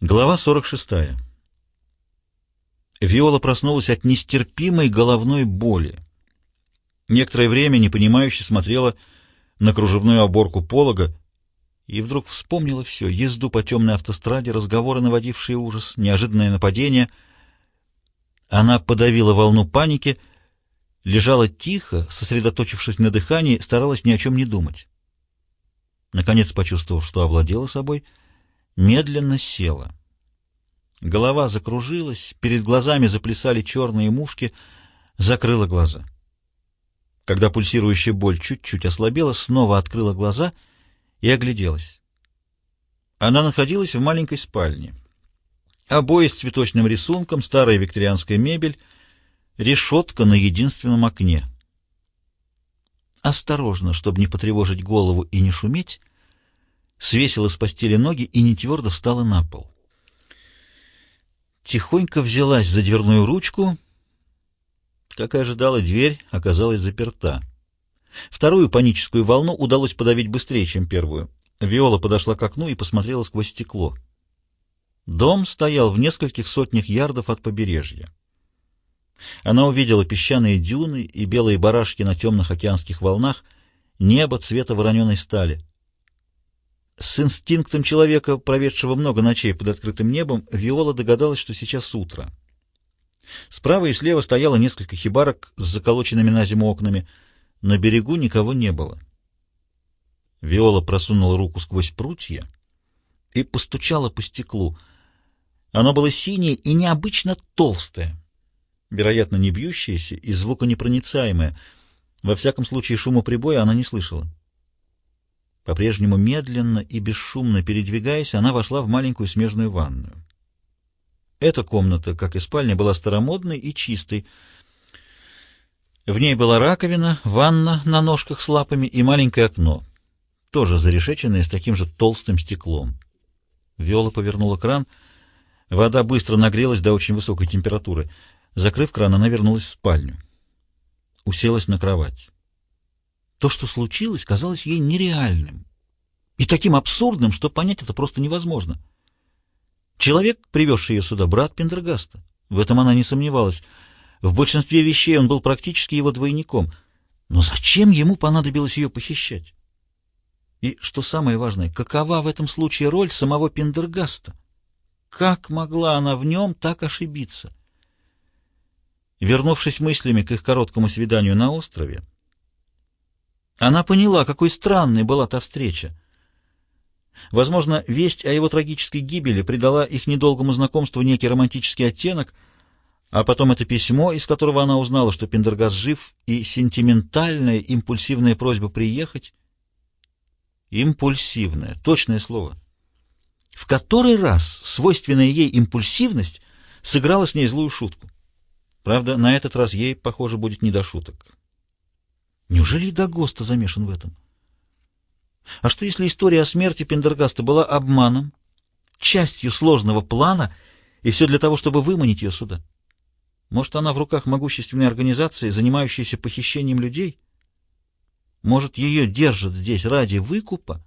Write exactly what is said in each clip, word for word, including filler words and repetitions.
Глава сорок шестая. Виола проснулась от нестерпимой головной боли. Некоторое время непонимающе смотрела на кружевную оборку полога и вдруг вспомнила все: езду по темной автостраде, разговоры, наводившие ужас, неожиданное нападение. Она подавила волну паники, лежала тихо, сосредоточившись на дыхании, старалась ни о чем не думать. Наконец, почувствовав, что овладела собой, медленно села. Голова закружилась, перед глазами заплясали черные мушки, закрыла глаза. Когда пульсирующая боль чуть-чуть ослабела, снова открыла глаза и огляделась. Она находилась в маленькой спальне. Обои с цветочным рисунком, старая викторианская мебель, решетка на единственном окне. Осторожно, чтобы не потревожить голову и не шуметь, свесила с постели ноги и нетвердо встала на пол. Тихонько взялась за дверную ручку. Как и ожидала, дверь оказалась заперта. Вторую паническую волну удалось подавить быстрее, чем первую. Виола подошла к окну и посмотрела сквозь стекло. Дом стоял в нескольких сотнях ярдов от побережья. Она увидела песчаные дюны и белые барашки на темных океанских волнах, небо цвета вороненой стали. С инстинктом человека, проведшего много ночей под открытым небом, Виола догадалась, что сейчас утро. Справа и слева стояло несколько хибарок с заколоченными на зиму окнами. На берегу никого не было. Виола просунула руку сквозь прутья и постучала по стеклу. Оно было синее и необычно толстое, вероятно, не бьющееся и звуконепроницаемое. Во всяком случае, шума прибоя она не слышала. По-прежнему медленно и бесшумно передвигаясь, она вошла в маленькую смежную ванную. Эта комната, как и спальня, была старомодной и чистой. В ней была раковина, ванна на ножках с лапами и маленькое окно, тоже зарешеченное с таким же толстым стеклом. Виола повернула кран. Вода быстро нагрелась до очень высокой температуры. Закрыв кран, она вернулась в спальню. Уселась на кровать. То, что случилось, казалось ей нереальным и таким абсурдным, что понять это просто невозможно. Человек, привезший ее сюда, брат Пендергаста. В этом она не сомневалась. В большинстве вещей он был практически его двойником. Но зачем ему понадобилось ее похищать? И, что самое важное, какова в этом случае роль самого Пендергаста? Как могла она в нем так ошибиться? Вернувшись мыслями к их короткому свиданию на острове, она поняла, какой странной была та встреча. Возможно, весть о его трагической гибели придала их недолгому знакомству некий романтический оттенок, а потом это письмо, из которого она узнала, что Пендергаст жив, и сентиментальная, импульсивная просьба приехать. Импульсивная, точное слово. В который раз свойственная ей импульсивность сыграла с ней злую шутку. Правда, на этот раз ей, похоже, будет не до шуток. Неужели и Дагоста замешан в этом? А что, если история о смерти Пендергаста была обманом, частью сложного плана, и все для того, чтобы выманить ее сюда? Может, она в руках могущественной организации, занимающейся похищением людей? Может, ее держат здесь ради выкупа?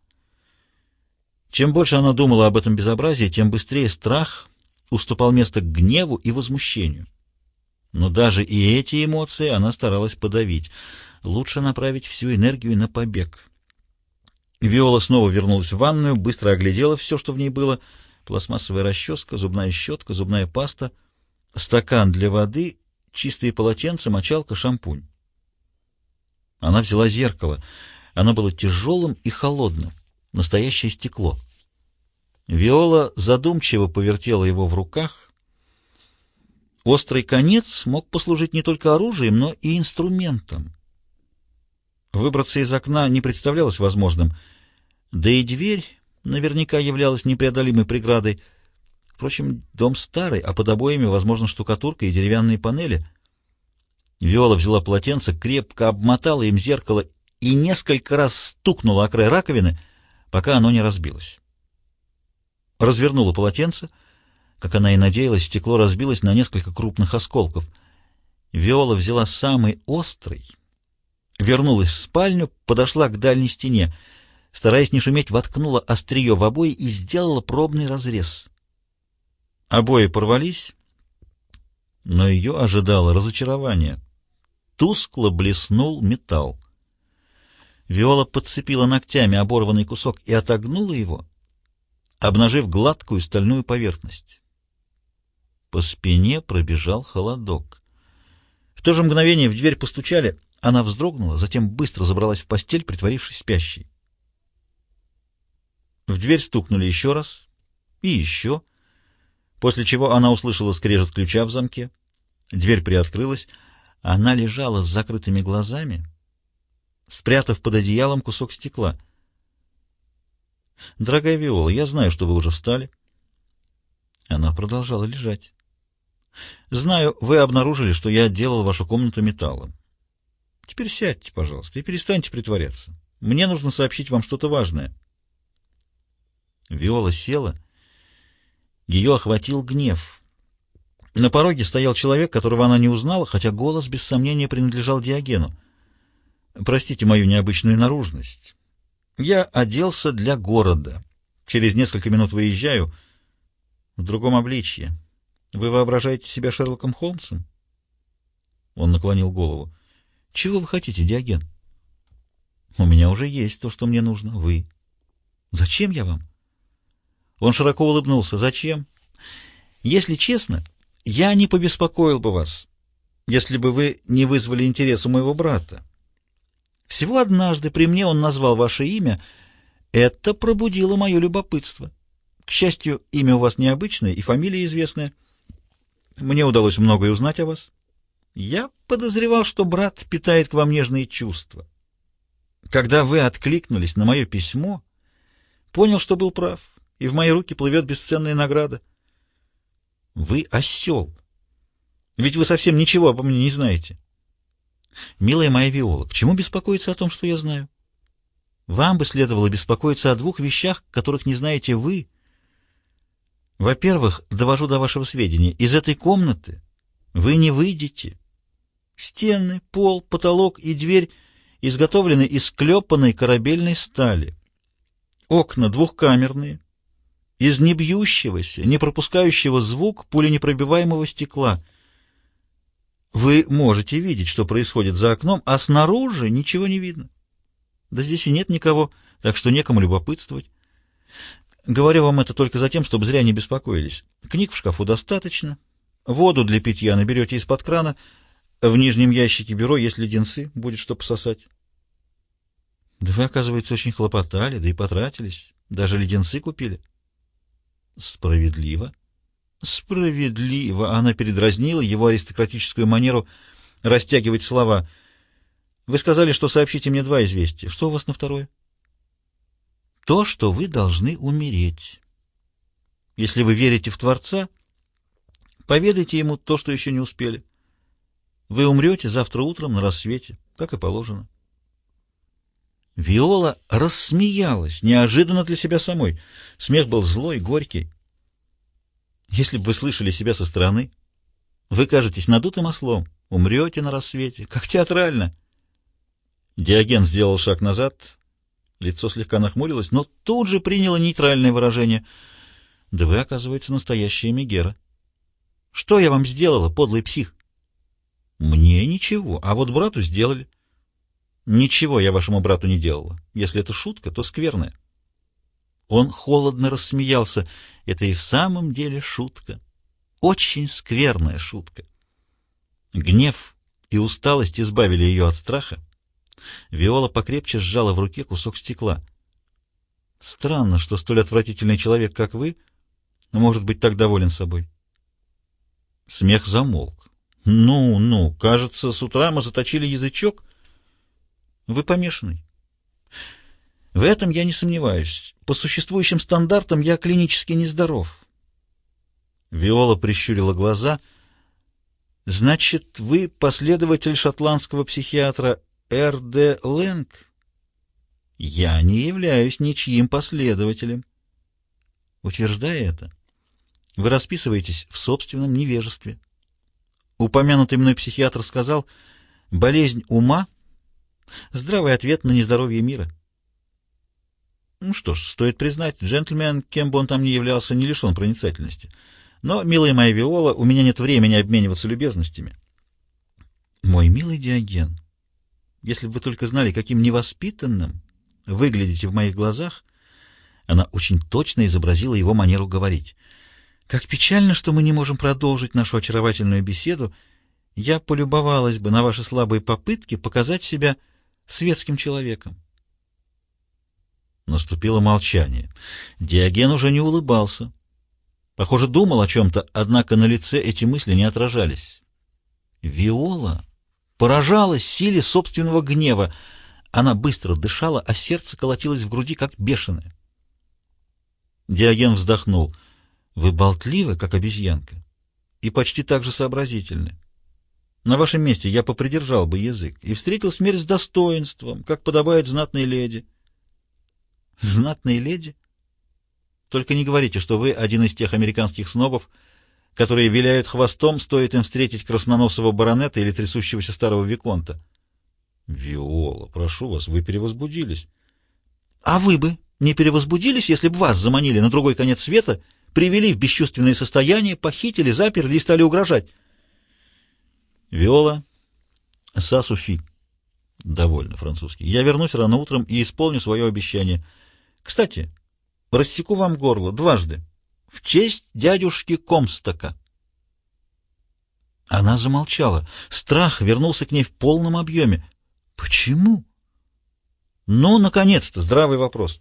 Чем больше она думала об этом безобразии, тем быстрее страх уступал место гневу и возмущению. Но даже и эти эмоции она старалась подавить. Лучше направить всю энергию на побег. Виола снова вернулась в ванную, быстро оглядела все, что в ней было: пластмассовая расческа, зубная щетка, зубная паста, стакан для воды, чистые полотенца, мочалка, шампунь. Она взяла зеркало. Оно было тяжелым и холодным, настоящее стекло. Виола задумчиво повертела его в руках. Острый конец мог послужить не только оружием, но и инструментом. Выбраться из окна не представлялось возможным, да и дверь наверняка являлась непреодолимой преградой. Впрочем, дом старый, а под обоями, возможно, штукатурка и деревянные панели. Виола взяла полотенце, крепко обмотала им зеркало и несколько раз стукнула о край раковины, пока оно не разбилось. Развернула полотенце. Как она и надеялась, стекло разбилось на несколько крупных осколков. Виола взяла самый острый, вернулась в спальню, подошла к дальней стене. Стараясь не шуметь, воткнула острие в обои и сделала пробный разрез. Обои порвались, но ее ожидало разочарование. Тускло блеснул металл. Виола подцепила ногтями оборванный кусок и отогнула его, обнажив гладкую стальную поверхность. По спине пробежал холодок. В то же мгновение в дверь постучали. Она вздрогнула, затем быстро забралась в постель, притворившись спящей. В дверь стукнули еще раз и еще, после чего она услышала скрежет ключа в замке. Дверь приоткрылась. Она лежала с закрытыми глазами, спрятав под одеялом кусок стекла. «Дорогая Виола, я знаю, что вы уже встали». Она продолжала лежать. «Знаю, вы обнаружили, что я отделал вашу комнату металлом. Теперь сядьте, пожалуйста, и перестаньте притворяться. Мне нужно сообщить вам что-то важное». Виола села. Ее охватил гнев. На пороге стоял человек, которого она не узнала, хотя голос без сомнения принадлежал Диогену. «Простите мою необычную наружность. Я оделся для города. Через несколько минут выезжаю в другом обличье. Вы воображаете себя Шерлоком Холмсом?» Он наклонил голову. «Чего вы хотите, Диоген?» «У меня уже есть то, что мне нужно. Вы». «Зачем я вам?» Он широко улыбнулся. «Зачем? Если честно, я не побеспокоил бы вас, если бы вы не вызвали интерес у моего брата. Всего однажды при мне он назвал ваше имя. Это пробудило мое любопытство. К счастью, имя у вас необычное и фамилия известная. Мне удалось многое узнать о вас. Я подозревал, что брат питает к вам нежные чувства. Когда вы откликнулись на мое письмо, понял, что был прав, и в мои руки плывет бесценная награда. Вы осел. Ведь вы совсем ничего обо мне не знаете. Милая моя Виола, к чему беспокоиться о том, что я знаю? Вам бы следовало беспокоиться о двух вещах, которых не знаете вы. Во-первых, довожу до вашего сведения, из этой комнаты вы не выйдете. Стены, пол, потолок и дверь изготовлены из клепанной корабельной стали. Окна двухкамерные, из небьющегося, не пропускающего звук пуленепробиваемого стекла. Вы можете видеть, что происходит за окном, а снаружи ничего не видно. Да здесь и нет никого, так что некому любопытствовать. Говорю вам это только за тем, чтобы зря не беспокоились. Книг в шкафу достаточно. Воду для питья наберете из-под крана. В нижнем ящике бюро есть леденцы, будет что пососать. Да вы, оказывается, очень хлопотали, да и потратились. Даже леденцы купили. Справедливо. Справедливо. Она передразнила его аристократическую манеру растягивать слова. Вы сказали, что сообщите мне два известия. Что у вас на второе? То, что вы должны умереть. Если вы верите в Творца, поведайте ему то, что еще не успели. Вы умрете завтра утром на рассвете, как и положено. Виола рассмеялась, неожиданно для себя самой. Смех был злой, горький. Если бы вы слышали себя со стороны, вы кажетесь надутым ослом, умрете на рассвете, как театрально. Диоген сделал шаг назад, лицо слегка нахмурилось, но тут же приняло нейтральное выражение. Да вы, оказывается, настоящая Мегера. Что я вам сделала, подлый псих? Мне ничего, а вот брату сделали. Ничего я вашему брату не делала. Если это шутка, то скверная. Он холодно рассмеялся. Это и в самом деле шутка. Очень скверная шутка. Гнев и усталость избавили ее от страха. Виола покрепче сжала в руке кусок стекла. Странно, что столь отвратительный человек, как вы, может быть так доволен собой. Смех замолк. Ну, ну, кажется, с утра мы заточили язычок. Вы помешанный. В этом я не сомневаюсь. По существующим стандартам я клинически нездоров. Виола прищурила глаза. Значит, вы последователь шотландского психиатра Р Д Лэнг? Я не являюсь ничьим последователем. Утверждая это, вы расписываетесь в собственном невежестве. Упомянутый мной психиатр сказал, болезнь ума — здравый ответ на нездоровье мира. Ну что ж, стоит признать, джентльмен, кем бы он там ни являлся, не лишен проницательности. Но, милая моя Виола, у меня нет времени обмениваться любезностями. Мой милый Диоген, если бы вы только знали, каким невоспитанным выглядите в моих глазах. Она очень точно изобразила его манеру говорить. Как печально, что мы не можем продолжить нашу очаровательную беседу. Я полюбовалась бы на ваши слабые попытки показать себя светским человеком. Наступило молчание. Диоген уже не улыбался. Похоже, думал о чем-то, однако на лице эти мысли не отражались. Виола поражалась силе собственного гнева. Она быстро дышала, а сердце колотилось в груди, как бешеное. Диоген вздохнул. «Вы болтливы, как обезьянка, и почти так же сообразительны. На вашем месте я попридержал бы язык и встретил смерть с достоинством, как подобает знатной леди». «Знатной леди? Только не говорите, что вы один из тех американских снобов, которые виляют хвостом, стоит им встретить красноносого баронета или трясущегося старого виконта». «Виола, прошу вас, вы перевозбудились». «А вы бы не перевозбудились, если бы вас заманили на другой конец света, привели в бесчувственное состояние, похитили, заперли и стали угрожать?» «Виола, са суфи». «Довольно, французский. Я вернусь рано утром и исполню свое обещание. Кстати, рассеку вам горло дважды, в честь дядюшки Комстока». Она замолчала. Страх вернулся к ней в полном объеме. «Почему?» «Ну, наконец-то, здравый вопрос».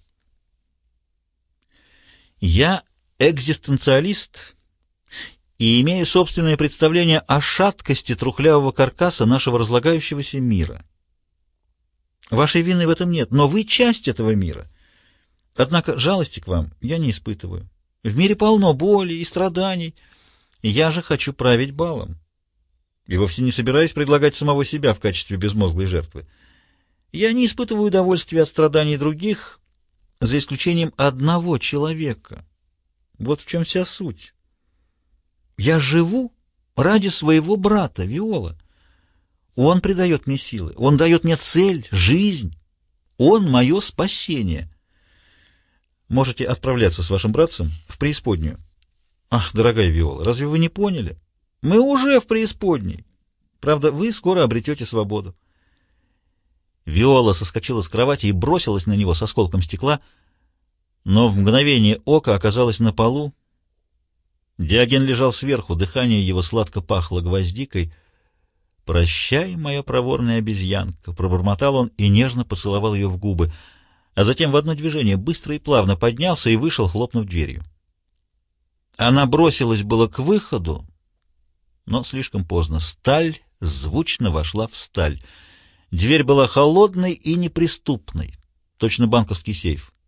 «Я экзистенциалист и имею собственное представление о шаткости трухлявого каркаса нашего разлагающегося мира. Вашей вины в этом нет, но вы часть этого мира. Однако жалости к вам я не испытываю. В мире полно боли и страданий, и я же хочу править балом. И вовсе не собираюсь предлагать самого себя в качестве безмозглой жертвы. Я не испытываю удовольствия от страданий других, за исключением одного человека. Вот в чем вся суть. Я живу ради своего брата, Виола. Он придает мне силы, он дает мне цель, жизнь. Он мое спасение. Можете отправляться с вашим братцем в преисподнюю. Ах, дорогая Виола, разве вы не поняли? Мы уже в преисподней. Правда, вы скоро обретете свободу. Виола соскочила с кровати и бросилась на него с осколком стекла, но в мгновение ока оказалась на полу. Диоген лежал сверху, дыхание его сладко пахло гвоздикой. «Прощай, моя проворная обезьянка», — пробормотал он и нежно поцеловал ее в губы, а затем в одно движение быстро и плавно поднялся и вышел, хлопнув дверью. Она бросилась было к выходу, но слишком поздно. Сталь звучно вошла в сталь. Дверь была холодной и неприступной, точно банковский сейф.